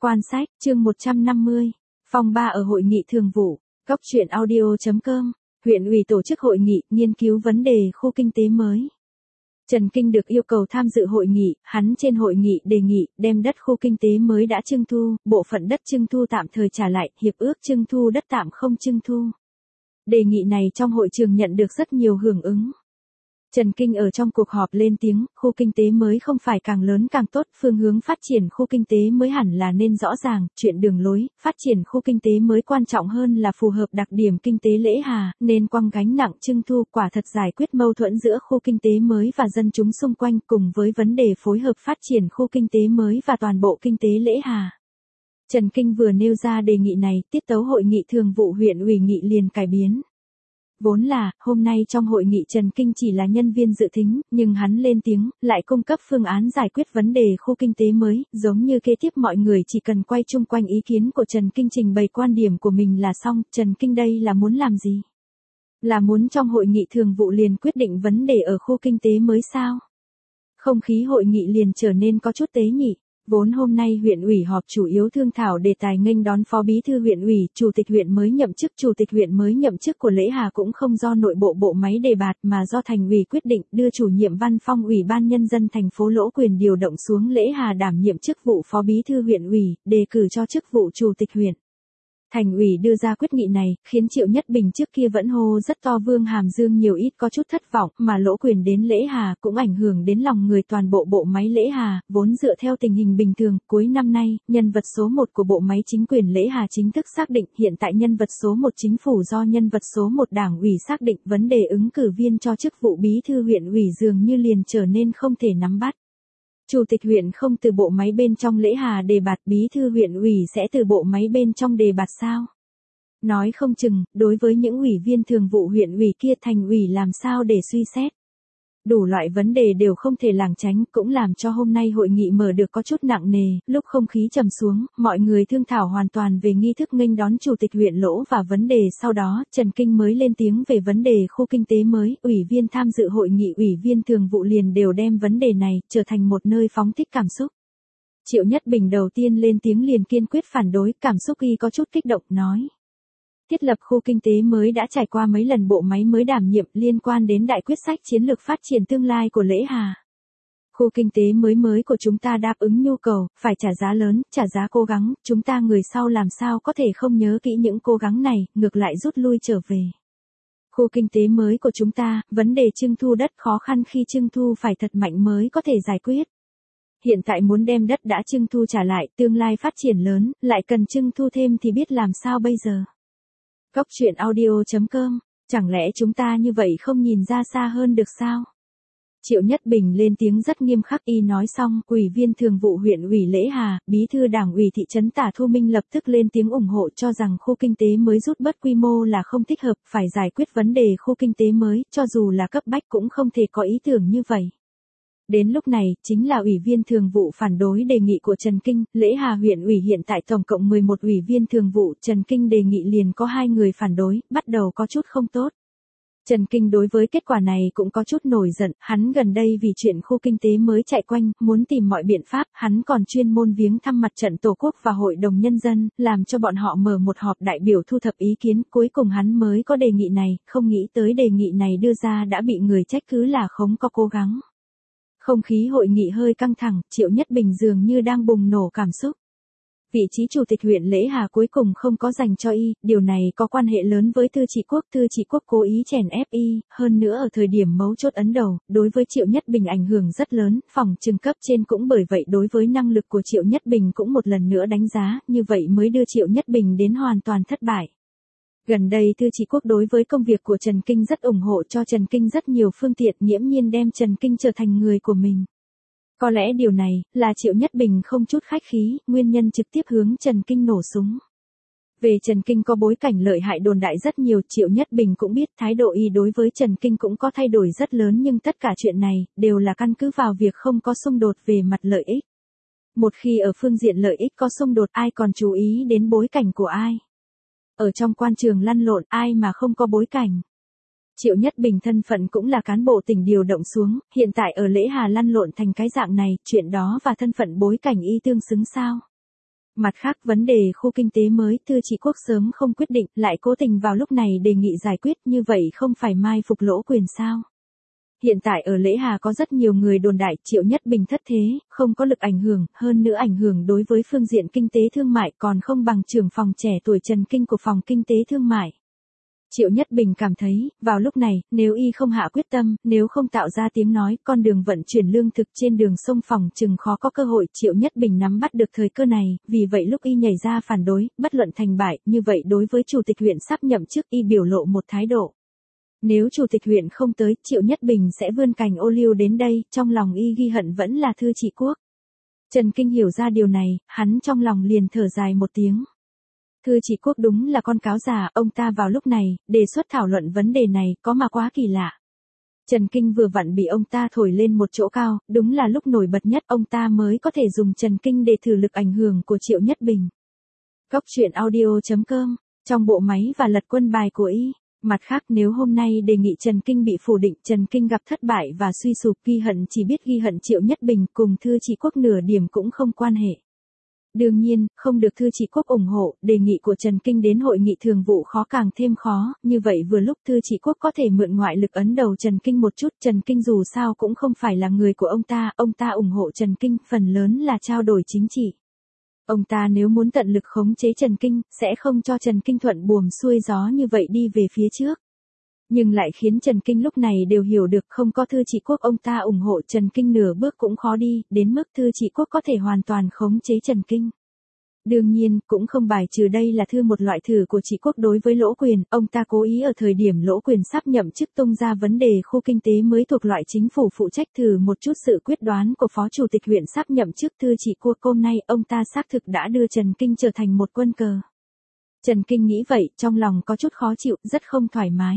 Quan sách, chương 150. Phòng 3 ở hội nghị thường vụ. Góc truyện audio.com. Huyện ủy tổ chức hội nghị, nghiên cứu vấn đề khu kinh tế mới. Trần Kinh được yêu cầu tham dự hội nghị, hắn trên hội nghị đề nghị đem đất khu kinh tế mới đã trưng thu, bộ phận đất trưng thu tạm thời trả lại, hiệp ước trưng thu đất tạm không trưng thu. Đề nghị này trong hội trường nhận được rất nhiều hưởng ứng. Trần Kinh ở trong cuộc họp lên tiếng, khu kinh tế mới không phải càng lớn càng tốt, phương hướng phát triển khu kinh tế mới hẳn là nên rõ ràng, chuyện đường lối, phát triển khu kinh tế mới quan trọng hơn là phù hợp đặc điểm kinh tế Lễ Hà, nên quăng gánh nặng trưng thu quả thật giải quyết mâu thuẫn giữa khu kinh tế mới và dân chúng xung quanh cùng với vấn đề phối hợp phát triển khu kinh tế mới và toàn bộ kinh tế Lễ Hà. Trần Kinh vừa nêu ra đề nghị này, tiết tấu hội nghị thường vụ huyện ủy nghị liền cải biến. Vốn là, hôm nay trong hội nghị Trần Kinh chỉ là nhân viên dự thính, nhưng hắn lên tiếng, lại cung cấp phương án giải quyết vấn đề khu kinh tế mới, giống như kế tiếp mọi người chỉ cần quay chung quanh ý kiến của Trần Kinh trình bày quan điểm của mình là xong. Trần Kinh đây là muốn làm gì? Là muốn trong hội nghị thường vụ liền quyết định vấn đề ở khu kinh tế mới sao? Không khí hội nghị liền trở nên có chút tế nhị. Vốn hôm nay huyện ủy họp chủ yếu thương thảo đề tài nghênh đón phó bí thư huyện ủy, chủ tịch huyện mới nhậm chức. Chủ tịch huyện mới nhậm chức của Lễ Hà cũng không do nội bộ bộ máy đề bạt mà do thành ủy quyết định đưa chủ nhiệm văn phòng ủy ban nhân dân thành phố Lỗ Quyền điều động xuống Lễ Hà đảm nhiệm chức vụ phó bí thư huyện ủy, đề cử cho chức vụ chủ tịch huyện. Thành ủy đưa ra quyết nghị này, khiến Triệu Nhất Bình trước kia vẫn hô rất to Vương Hàm Dương nhiều ít có chút thất vọng, mà Lỗ Quyền đến Lễ Hà cũng ảnh hưởng đến lòng người toàn bộ bộ máy Lễ Hà, vốn dựa theo tình hình bình thường, cuối năm nay, nhân vật số 1 của bộ máy chính quyền Lễ Hà chính thức xác định, hiện tại nhân vật số 1 chính phủ do nhân vật số 1 đảng ủy xác định, vấn đề ứng cử viên cho chức vụ bí thư huyện ủy dường như liền trở nên không thể nắm bắt. Chủ tịch huyện không từ bộ máy bên trong Lễ Hà đề bạt, bí thư huyện ủy sẽ từ bộ máy bên trong đề bạt sao? Nói không chừng, đối với những ủy viên thường vụ huyện ủy kia thành ủy làm sao để suy xét. Đủ loại vấn đề đều không thể lảng tránh, cũng làm cho hôm nay hội nghị mở được có chút nặng nề, lúc không khí trầm xuống, mọi người thương thảo hoàn toàn về nghi thức nghênh đón chủ tịch huyện Lỗ và vấn đề sau đó, Trần Kinh mới lên tiếng về vấn đề khu kinh tế mới, ủy viên tham dự hội nghị ủy viên thường vụ liền đều đem vấn đề này trở thành một nơi phóng thích cảm xúc. Triệu Nhất Bình đầu tiên lên tiếng liền kiên quyết phản đối, cảm xúc y có chút kích động, nói. Thiết lập khu kinh tế mới đã trải qua mấy lần bộ máy mới đảm nhiệm liên quan đến đại quyết sách chiến lược phát triển tương lai của Lễ Hà. Khu kinh tế mới của chúng ta đáp ứng nhu cầu, phải trả giá lớn, trả giá cố gắng, chúng ta người sau làm sao có thể không nhớ kỹ những cố gắng này, ngược lại rút lui trở về. Khu kinh tế mới của chúng ta, vấn đề trưng thu đất khó khăn khi trưng thu phải thật mạnh mới có thể giải quyết. Hiện tại muốn đem đất đã trưng thu trả lại, tương lai phát triển lớn, lại cần trưng thu thêm thì biết làm sao bây giờ. Góc truyện audio.com, chẳng lẽ chúng ta như vậy không nhìn ra xa hơn được sao? Triệu Nhất Bình lên tiếng rất nghiêm khắc, y nói xong, ủy viên thường vụ huyện ủy Lễ Hà, bí thư đảng ủy thị trấn Tả Thu Minh lập tức lên tiếng ủng hộ cho rằng khu kinh tế mới rút bớt quy mô là không thích hợp, phải giải quyết vấn đề khu kinh tế mới, cho dù là cấp bách cũng không thể có ý tưởng như vậy. Đến lúc này, chính là ủy viên thường vụ phản đối đề nghị của Trần Kinh, Lễ Hà huyện ủy hiện tại tổng cộng 11 ủy viên thường vụ, Trần Kinh đề nghị liền có 2 người phản đối, bắt đầu có chút không tốt. Trần Kinh đối với kết quả này cũng có chút nổi giận, hắn gần đây vì chuyện khu kinh tế mới chạy quanh, muốn tìm mọi biện pháp, hắn còn chuyên môn viếng thăm Mặt trận Tổ quốc và Hội đồng Nhân dân, làm cho bọn họ mở một họp đại biểu thu thập ý kiến, cuối cùng hắn mới có đề nghị này, không nghĩ tới đề nghị này đưa ra đã bị người trách cứ là không có cố gắng. Không khí hội nghị hơi căng thẳng, Triệu Nhất Bình dường như đang bùng nổ cảm xúc. Vị trí chủ tịch huyện Lễ Hà cuối cùng không có dành cho y, điều này có quan hệ lớn với Thư Trị Quốc cố ý chèn ép y, hơn nữa ở thời điểm mấu chốt ấn đầu, đối với Triệu Nhất Bình ảnh hưởng rất lớn, phòng trừng cấp trên cũng bởi vậy đối với năng lực của Triệu Nhất Bình cũng một lần nữa đánh giá, như vậy mới đưa Triệu Nhất Bình đến hoàn toàn thất bại. Gần đây Thư Trị Quốc đối với công việc của Trần Kinh rất ủng hộ cho Trần Kinh rất nhiều phương tiện, nghiễm nhiên đem Trần Kinh trở thành người của mình. Có lẽ điều này là Triệu Nhất Bình không chút khách khí, nguyên nhân trực tiếp hướng Trần Kinh nổ súng. Về Trần Kinh có bối cảnh lợi hại đồn đại rất nhiều, Triệu Nhất Bình cũng biết thái độ y đối với Trần Kinh cũng có thay đổi rất lớn, nhưng tất cả chuyện này đều là căn cứ vào việc không có xung đột về mặt lợi ích. Một khi ở phương diện lợi ích có xung đột, ai còn chú ý đến bối cảnh của ai? Ở trong quan trường lăn lộn, ai mà không có bối cảnh? Triệu Nhất Bình thân phận cũng là cán bộ tỉnh điều động xuống, hiện tại ở Lễ Hà lăn lộn thành cái dạng này, chuyện đó và thân phận bối cảnh y tương xứng sao? Mặt khác vấn đề khu kinh tế mới Thư Chỉ Quốc sớm không quyết định, lại cố tình vào lúc này đề nghị giải quyết, như vậy không phải mai phục lỗ quyền sao? Hiện tại ở Lễ Hà có rất nhiều người đồn đại Triệu Nhất Bình thất thế, không có lực ảnh hưởng, hơn nữa ảnh hưởng đối với phương diện kinh tế thương mại còn không bằng trưởng phòng trẻ tuổi Trần Kinh của phòng kinh tế thương mại. Triệu Nhất Bình cảm thấy, vào lúc này, nếu y không hạ quyết tâm, nếu không tạo ra tiếng nói, con đường vận chuyển lương thực trên đường sông phòng chừng khó có cơ hội. Triệu Nhất Bình nắm bắt được thời cơ này, vì vậy lúc y nhảy ra phản đối, bất luận thành bại, như vậy đối với chủ tịch huyện sắp nhậm chức y biểu lộ một thái độ. Nếu chủ tịch huyện không tới, Triệu Nhất Bình sẽ vươn cành ô liu đến đây, trong lòng y ghi hận vẫn là Thư Chỉ Quốc. Trần Kinh hiểu ra điều này, hắn trong lòng liền thở dài một tiếng. Thư Chỉ Quốc đúng là con cáo già, ông ta vào lúc này, đề xuất thảo luận vấn đề này, có mà quá kỳ lạ. Trần Kinh vừa vặn bị ông ta thổi lên một chỗ cao, đúng là lúc nổi bật nhất ông ta mới có thể dùng Trần Kinh để thử lực ảnh hưởng của Triệu Nhất Bình. Góc truyện audio.com, trong bộ máy và lật quân bài của y. Mặt khác nếu hôm nay đề nghị Trần Kinh bị phủ định, Trần Kinh gặp thất bại và suy sụp, ghi hận chỉ biết ghi hận Triệu Nhất Bình, cùng Thư Chỉ Quốc nửa điểm cũng không quan hệ. Đương nhiên, không được Thư Chỉ Quốc ủng hộ, đề nghị của Trần Kinh đến hội nghị thường vụ khó càng thêm khó, như vậy vừa lúc Thư Chỉ Quốc có thể mượn ngoại lực ấn đầu Trần Kinh một chút, Trần Kinh dù sao cũng không phải là người của ông ta ủng hộ Trần Kinh, phần lớn là trao đổi chính trị. Ông ta nếu muốn tận lực khống chế Trần Kinh, sẽ không cho Trần Kinh thuận buồm xuôi gió như vậy đi về phía trước. Nhưng lại khiến Trần Kinh lúc này đều hiểu được không có Thư Chỉ Quốc ông ta ủng hộ Trần Kinh nửa bước cũng khó đi, đến mức Thư Chỉ Quốc có thể hoàn toàn khống chế Trần Kinh. Đương nhiên, cũng không bài trừ đây là một loại thử của Chỉ Quốc đối với Lỗ Quyền, ông ta cố ý ở thời điểm Lỗ Quyền sắp nhậm chức tung ra vấn đề khu kinh tế mới thuộc loại chính phủ phụ trách thử một chút sự quyết đoán của Phó Chủ tịch huyện sắp nhậm chức Thư Chỉ Quốc. Hôm nay ông ta xác thực đã đưa Trần Kinh trở thành một quân cờ. Trần Kinh nghĩ vậy, trong lòng có chút khó chịu, rất không thoải mái.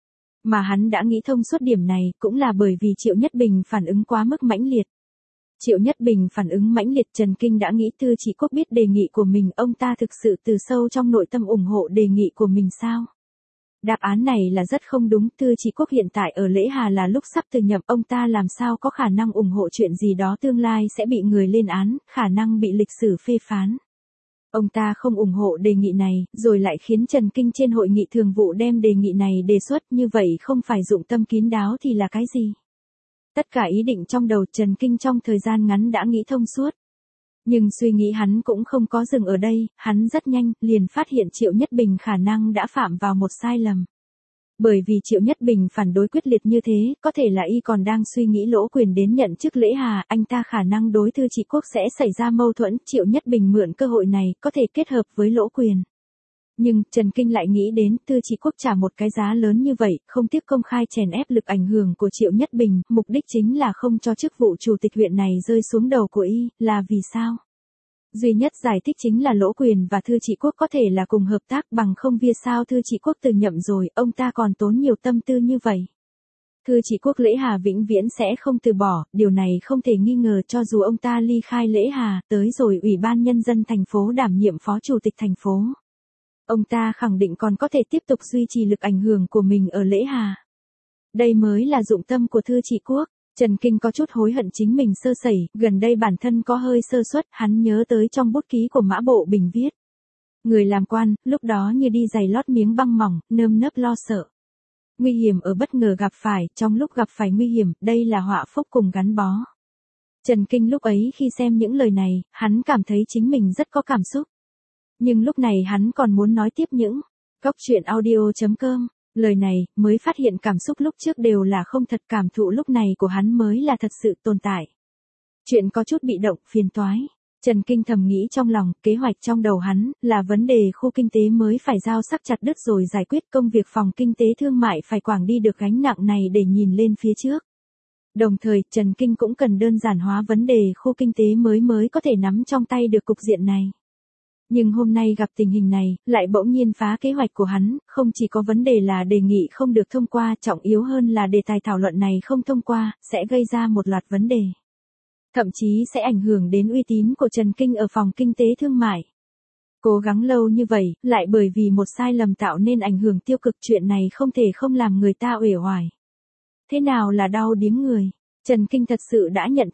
Mà hắn đã nghĩ thông suốt điểm này, cũng là bởi vì Triệu Nhất Bình phản ứng quá mức mãnh liệt. Triệu Nhất Bình phản ứng mãnh liệt, Trần Kinh đã nghĩ Thư Chỉ Quốc biết đề nghị của mình, ông ta thực sự từ sâu trong nội tâm ủng hộ đề nghị của mình sao? Đáp án này là rất không đúng, Thư Chỉ Quốc hiện tại ở Lễ Hà là lúc sắp từ nhậm, ông ta làm sao có khả năng ủng hộ chuyện gì đó tương lai sẽ bị người lên án, khả năng bị lịch sử phê phán. Ông ta không ủng hộ đề nghị này, rồi lại khiến Trần Kinh trên hội nghị thường vụ đem đề nghị này đề xuất, như vậy không phải dụng tâm kín đáo thì là cái gì? Tất cả ý định trong đầu Trần Kinh trong thời gian ngắn đã nghĩ thông suốt. Nhưng suy nghĩ hắn cũng không có dừng ở đây, hắn rất nhanh, liền phát hiện Triệu Nhất Bình khả năng đã phạm vào một sai lầm. Bởi vì Triệu Nhất Bình phản đối quyết liệt như thế, có thể là y còn đang suy nghĩ Lỗ Quyền đến nhận chức Lễ Hà, anh ta khả năng đối Thư Chỉ Quốc sẽ xảy ra mâu thuẫn, Triệu Nhất Bình mượn cơ hội này, có thể kết hợp với Lỗ Quyền. Nhưng, Trần Kinh lại nghĩ đến, Thư Chỉ Quốc trả một cái giá lớn như vậy, không tiếc công khai chèn ép lực ảnh hưởng của Triệu Nhất Bình, mục đích chính là không cho chức vụ chủ tịch huyện này rơi xuống đầu của y, là vì sao? Duy nhất giải thích chính là Lỗ Quyền và Thư Chỉ Quốc có thể là cùng hợp tác, bằng không vì sao Thư Chỉ Quốc từ nhậm rồi, ông ta còn tốn nhiều tâm tư như vậy. Thư Chỉ Quốc Lễ Hà vĩnh viễn sẽ không từ bỏ, điều này không thể nghi ngờ, cho dù ông ta ly khai Lễ Hà, tới rồi Ủy ban Nhân dân thành phố đảm nhiệm phó chủ tịch thành phố. Ông ta khẳng định còn có thể tiếp tục duy trì lực ảnh hưởng của mình ở Lễ Hà. Đây mới là dụng tâm của Thư Chỉ Quốc. Trần Kinh có chút hối hận chính mình sơ sẩy, gần đây bản thân có hơi sơ suất, hắn nhớ tới trong bút ký của Mã Bộ Bình viết. Người làm quan, lúc đó như đi giày lót miếng băng mỏng, nơm nớp lo sợ. Nguy hiểm ở bất ngờ gặp phải, trong lúc gặp phải nguy hiểm, đây là họa phúc cùng gắn bó. Trần Kinh lúc ấy khi xem những lời này, hắn cảm thấy chính mình rất có cảm xúc. Nhưng lúc này hắn còn muốn nói tiếp những góc truyện audio.com. Lời này, mới phát hiện cảm xúc lúc trước đều là không thật, cảm thụ lúc này của hắn mới là thật sự tồn tại. Chuyện có chút bị động, phiền toái. Trần Kinh thầm nghĩ trong lòng, kế hoạch trong đầu hắn, là vấn đề khu kinh tế mới phải giao sắc chặt đứt rồi giải quyết, công việc phòng kinh tế thương mại phải quảng đi được gánh nặng này để nhìn lên phía trước. Đồng thời, Trần Kinh cũng cần đơn giản hóa vấn đề khu kinh tế mới có thể nắm trong tay được cục diện này. Nhưng hôm nay gặp tình hình này, lại bỗng nhiên phá kế hoạch của hắn, không chỉ có vấn đề là đề nghị không được thông qua, trọng yếu hơn là đề tài thảo luận này không thông qua, sẽ gây ra một loạt vấn đề. Thậm chí sẽ ảnh hưởng đến uy tín của Trần Kinh ở phòng kinh tế thương mại. Cố gắng lâu như vậy, lại bởi vì một sai lầm tạo nên ảnh hưởng tiêu cực, chuyện này không thể không làm người ta uể oải. Thế nào là đau điếng người? Trần Kinh thật sự đã nhận thức.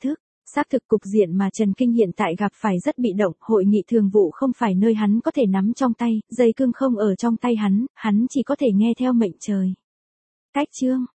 Xác thực cục diện mà Trần Kinh hiện tại gặp phải rất bị động, hội nghị thường vụ không phải nơi hắn có thể nắm trong tay, dây cương không ở trong tay hắn chỉ có thể nghe theo mệnh trời. Cách chương